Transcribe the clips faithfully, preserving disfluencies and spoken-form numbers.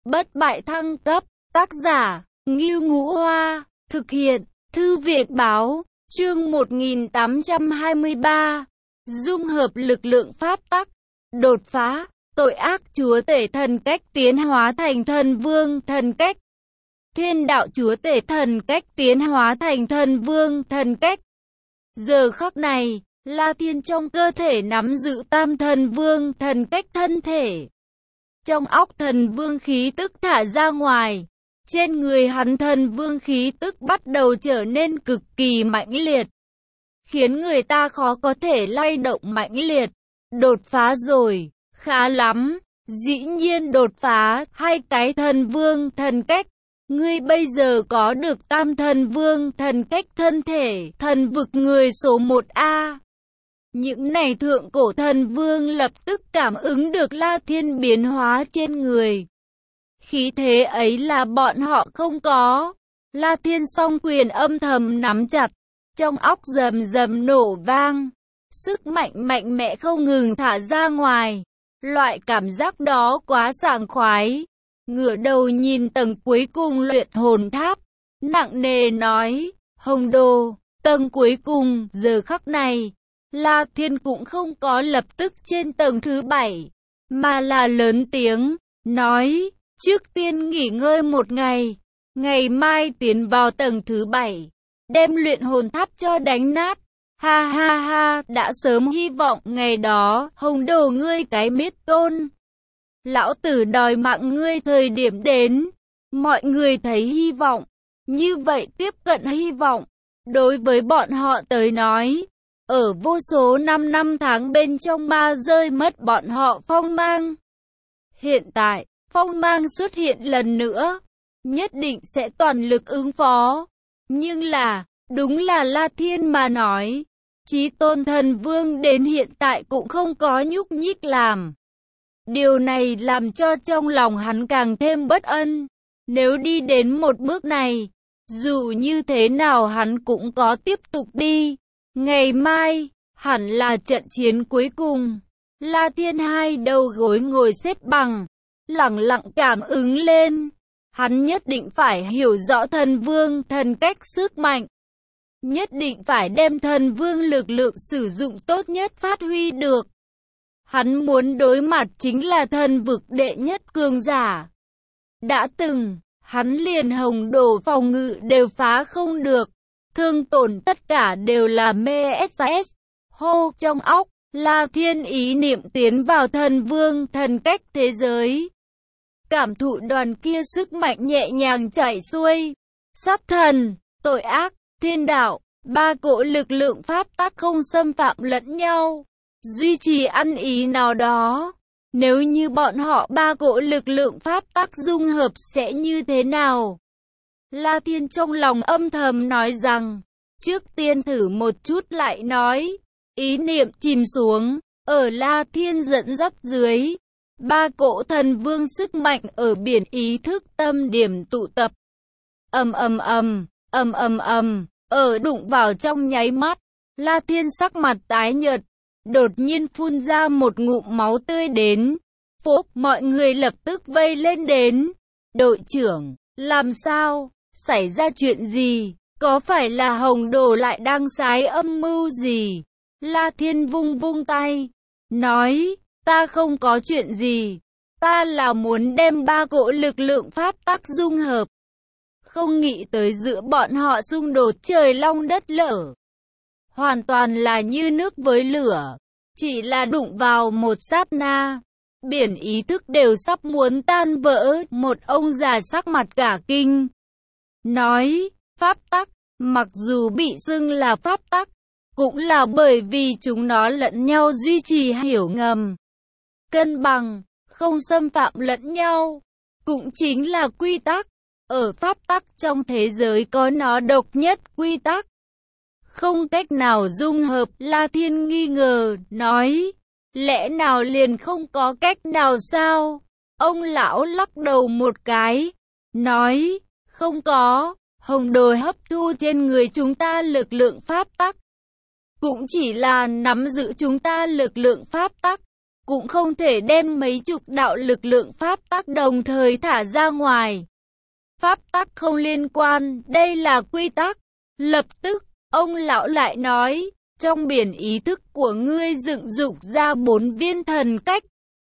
bất bại thăng cấp, tác giả, Ngưu Ngũ Hoa, thực hiện, Thư viện Báo, chương một nghìn tám trăm hai mươi ba, dung hợp lực lượng pháp tắc, đột phá, tội ác chúa tể thần cách tiến hóa thành thần vương thần cách, thiên đạo chúa tể thần cách tiến hóa thành thần vương thần cách. Giờ khắc này, La Thiên trong cơ thể nắm giữ tam thần vương thần cách thân thể. Trong óc thần vương khí tức thả ra ngoài, trên người hắn thần vương khí tức bắt đầu trở nên cực kỳ mãnh liệt, khiến người ta khó có thể lay động mãnh liệt. Đột phá rồi, khá lắm, dĩ nhiên đột phá hai cái thần vương thần cách. Ngươi bây giờ có được tam thần vương thần cách thân thể, thần vực người số một A. Những này thượng cổ thần vương lập tức cảm ứng được La Thiên biến hóa trên người. Khí thế ấy là bọn họ không có. La Thiên song quyền âm thầm nắm chặt, trong óc rầm rầm nổ vang. Sức mạnh mạnh mẽ không ngừng thả ra ngoài. Loại cảm giác đó quá sảng khoái. Ngửa đầu nhìn tầng cuối cùng luyện hồn tháp, nặng nề nói, Hồng Đồ, tầng cuối cùng, giờ khắc này, La Thiên cũng không có lập tức trên tầng thứ bảy, mà là lớn tiếng, nói, trước tiên nghỉ ngơi một ngày, ngày mai tiến vào tầng thứ bảy, đem luyện hồn tháp cho đánh nát. Ha ha ha, đã sớm hy vọng ngày đó, Hồng Đồ ngươi cái miết tôn. Lão tử đòi mạng ngươi thời điểm đến, mọi người thấy hy vọng, như vậy tiếp cận hy vọng, đối với bọn họ tới nói, ở vô số năm năm tháng bên trong ma rơi mất bọn họ phong mang. Hiện tại, phong mang xuất hiện lần nữa, nhất định sẽ toàn lực ứng phó, nhưng là, đúng là La Thiên mà nói, Chí Tôn Thần Vương đến hiện tại cũng không có nhúc nhích làm. Điều này làm cho trong lòng hắn càng thêm bất an. Nếu đi đến một bước này, dù như thế nào hắn cũng có tiếp tục đi. Ngày mai, hẳn là trận chiến cuối cùng. La Thiên hai đầu gối ngồi xếp bằng, lẳng lặng cảm ứng lên. Hắn nhất định phải hiểu rõ thần vương thần cách sức mạnh. Nhất định phải đem thần vương lực lượng sử dụng tốt nhất phát huy được. Hắn muốn đối mặt chính là thần vực đệ nhất cường giả. Đã từng, hắn liền Hồng Đồ phòng ngự đều phá không được. Thương tổn tất cả đều là mê ét ét. Hô, trong óc, La Thiên ý niệm tiến vào thần vương thần cách thế giới. Cảm thụ đoàn kia sức mạnh nhẹ nhàng chảy xuôi. Sát thần, tội ác, thiên đạo, ba cỗ lực lượng pháp tắc không xâm phạm lẫn nhau. Duy trì ăn ý nào đó. Nếu như bọn họ ba cỗ lực lượng pháp tắc dung hợp sẽ như thế nào? La Thiên trong lòng âm thầm nói rằng, trước tiên thử một chút lại nói. Ý niệm chìm xuống, ở La Thiên dẫn dắt dưới. Ba cỗ thần vương sức mạnh ở biển ý thức tâm điểm tụ tập. Ầm ầm ầm, ầm ầm ầm, ở đụng vào trong nháy mắt, La Thiên sắc mặt tái nhợt. Đột nhiên phun ra một ngụm máu tươi đến. Phốp, mọi người lập tức vây lên đến. Đội trưởng, làm sao? Xảy ra chuyện gì? Có phải là Hồng Đồ lại đang sái âm mưu gì? La Thiên vung vung tay, nói, ta không có chuyện gì. Ta là muốn đem ba cỗ lực lượng pháp tắc dung hợp. Không nghĩ tới giữa bọn họ xung đột trời long đất lở. Hoàn toàn là như nước với lửa. Chỉ là đụng vào một sát na, biển ý thức đều sắp muốn tan vỡ. Một ông già sắc mặt cả kinh, nói, pháp tắc, mặc dù bị xưng là pháp tắc, cũng là bởi vì chúng nó lẫn nhau duy trì hiểu ngầm, cân bằng, không xâm phạm lẫn nhau. Cũng chính là quy tắc. Ở pháp tắc trong thế giới có nó độc nhất quy tắc. Không cách nào dung hợp. La Thiên nghi ngờ, nói, lẽ nào liền không có cách nào sao? Ông lão lắc đầu một cái, nói, không có, Hồng Đồ hấp thu trên người chúng ta lực lượng pháp tắc. Cũng chỉ là nắm giữ chúng ta lực lượng pháp tắc, cũng không thể đem mấy chục đạo lực lượng pháp tắc đồng thời thả ra ngoài. Pháp tắc không liên quan, đây là quy tắc. Lập tức, ông lão lại nói, trong biển ý thức của ngươi dựng dục ra bốn viên thần cách,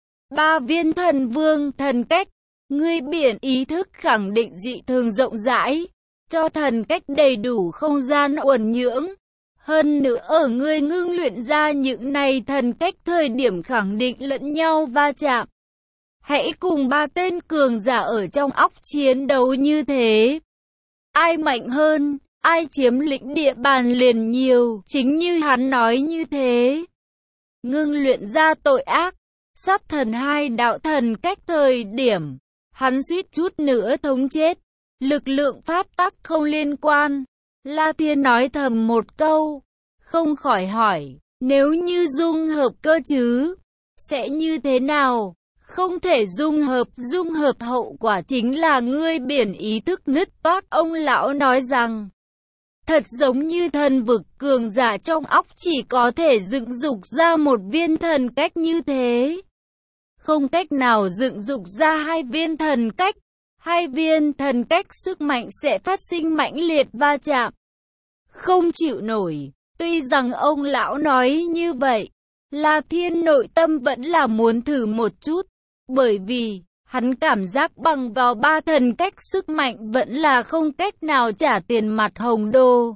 ba viên thần vương thần cách. Ngươi biển ý thức khẳng định dị thường rộng rãi, cho thần cách đầy đủ không gian uẩn nhưỡng. Hơn nữa ở ngươi ngưng luyện ra những này thần cách thời điểm khẳng định lẫn nhau va chạm. Hãy cùng ba tên cường giả ở trong óc chiến đấu như thế. Ai mạnh hơn, ai chiếm lĩnh địa bàn liền nhiều, chính như hắn nói như thế. Ngưng luyện ra tội ác, sát thần hai đạo thần cách thời điểm, hắn suýt chút nữa thống chết. Lực lượng pháp tắc không liên quan. La Thiên nói thầm một câu, không khỏi hỏi, nếu như dung hợp cơ chứ, sẽ như thế nào? Không thể dung hợp, dung hợp hậu quả chính là ngươi biển ý thức nứt toác. Ông lão nói rằng, thật giống như thần vực cường giả trong óc chỉ có thể dựng dục ra một viên thần cách như thế. Không cách nào dựng dục ra hai viên thần cách. Hai viên thần cách sức mạnh sẽ phát sinh mãnh liệt va chạm. Không chịu nổi. Tuy rằng ông lão nói như vậy, La Thiên nội tâm vẫn là muốn thử một chút. Bởi vì, hắn cảm giác bằng vào ba thần cách sức mạnh vẫn là không cách nào trả tiền mặt hồng đô.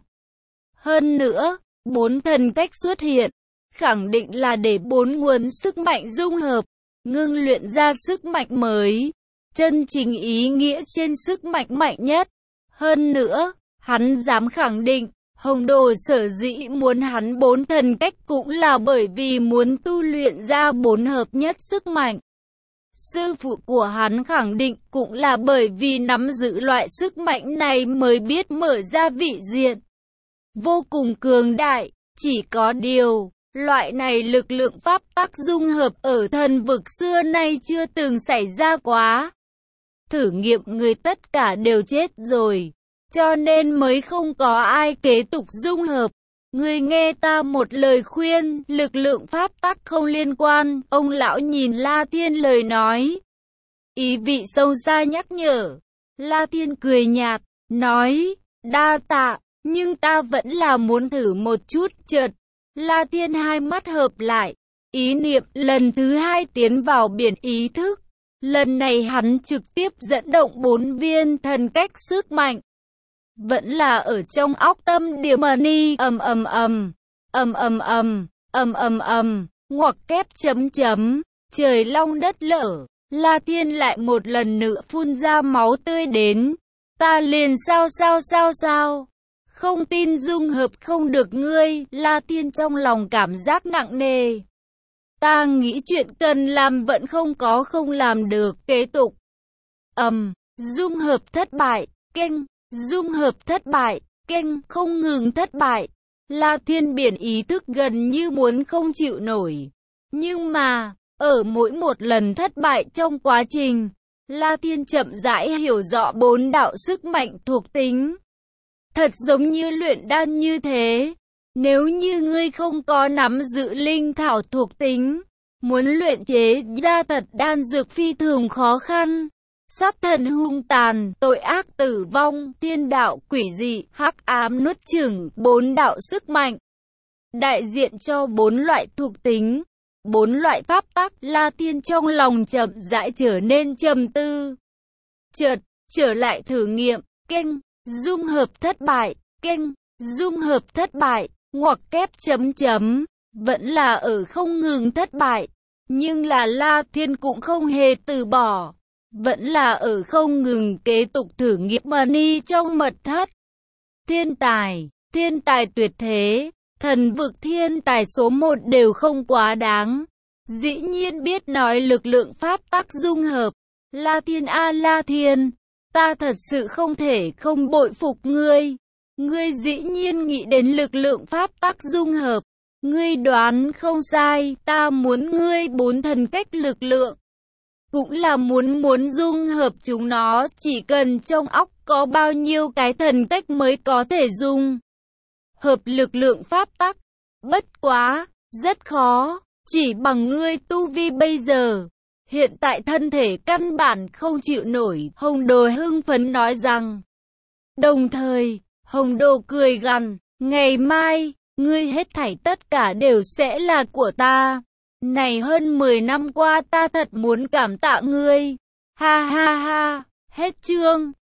Hơn nữa, bốn thần cách xuất hiện, khẳng định là để bốn nguồn sức mạnh dung hợp, ngưng luyện ra sức mạnh mới. Chân chính ý nghĩa trên sức mạnh mạnh nhất. Hơn nữa, hắn dám khẳng định, hồng đồ sở dĩ muốn hắn bốn thần cách cũng là bởi vì muốn tu luyện ra bốn hợp nhất sức mạnh. Sư phụ của hắn khẳng định cũng là bởi vì nắm giữ loại sức mạnh này mới biết mở ra vị diện. Vô cùng cường đại, chỉ có điều, loại này lực lượng pháp tắc dung hợp ở thần vực xưa nay chưa từng xảy ra quá. Thử nghiệm người tất cả đều chết rồi, cho nên mới không có ai kế tục dung hợp. Ngươi nghe ta một lời khuyên, lực lượng pháp tắc không liên quan. Ông lão nhìn La Thiên lời nói, ý vị sâu xa nhắc nhở. La Thiên cười nhạt, nói, đa tạ, nhưng ta vẫn là muốn thử một chút. Chợt, La Thiên hai mắt hợp lại, ý niệm lần thứ hai tiến vào biển ý thức. Lần này hắn trực tiếp dẫn động bốn viên thần cách sức mạnh. Vẫn là ở trong óc tâm điểm mani. Ầm ầm ầm, ầm ầm ầm, ầm ầm ầm, ngoặc kép chấm chấm, trời long đất lở. La Thiên lại một lần nữa phun ra máu tươi đến. Ta liền sao sao sao sao, không tin dung hợp không được ngươi. La Thiên trong lòng cảm giác nặng nề. Ta nghĩ chuyện cần làm vẫn không có không làm được. Kế tục. Ầm, um, dung hợp thất bại, kênh, dung hợp thất bại, kênh, không ngừng thất bại. La Thiên biển ý thức gần như muốn không chịu nổi. Nhưng mà, ở mỗi một lần thất bại trong quá trình, La Thiên chậm rãi hiểu rõ bốn đạo sức mạnh thuộc tính. Thật giống như luyện đan như thế. Nếu như ngươi không có nắm giữ linh thảo thuộc tính, muốn luyện chế ra thật đan dược phi thường khó khăn. Sát thần hung tàn, tội ác tử vong, thiên đạo quỷ dị, hắc ám nuốt chửng, bốn đạo sức mạnh. Đại diện cho bốn loại thuộc tính, bốn loại pháp tắc. La Thiên trong lòng chậm rãi trở nên trầm tư. Chợt, trở lại thử nghiệm, kênh, dung hợp thất bại, kênh, dung hợp thất bại. Ngoặc kép chấm chấm, vẫn là ở không ngừng thất bại, nhưng là La Thiên cũng không hề từ bỏ, vẫn là ở không ngừng kế tục thử nghiệm mani trong mật thất. Thiên tài, thiên tài tuyệt thế, thần vực thiên tài số một đều không quá đáng. Dĩ nhiên biết nói lực lượng pháp tắc dung hợp. La Thiên a La Thiên, ta thật sự không thể không bội phục ngươi. Ngươi dĩ nhiên nghĩ đến lực lượng pháp tắc dung hợp. Ngươi đoán không sai, ta muốn ngươi bốn thần cách lực lượng. Cũng là muốn muốn dung hợp chúng nó, chỉ cần trong óc có bao nhiêu cái thần cách mới có thể dung hợp lực lượng pháp tắc. Bất quá, rất khó. Chỉ bằng ngươi tu vi bây giờ, hiện tại thân thể căn bản không chịu nổi, Hồng Đồ hưng phấn nói rằng. Đồng thời, Hồng Đồ cười gằn, ngày mai, ngươi hết thảy tất cả đều sẽ là của ta. Này hơn mười năm qua ta thật muốn cảm tạ ngươi. Ha ha ha, hết chương.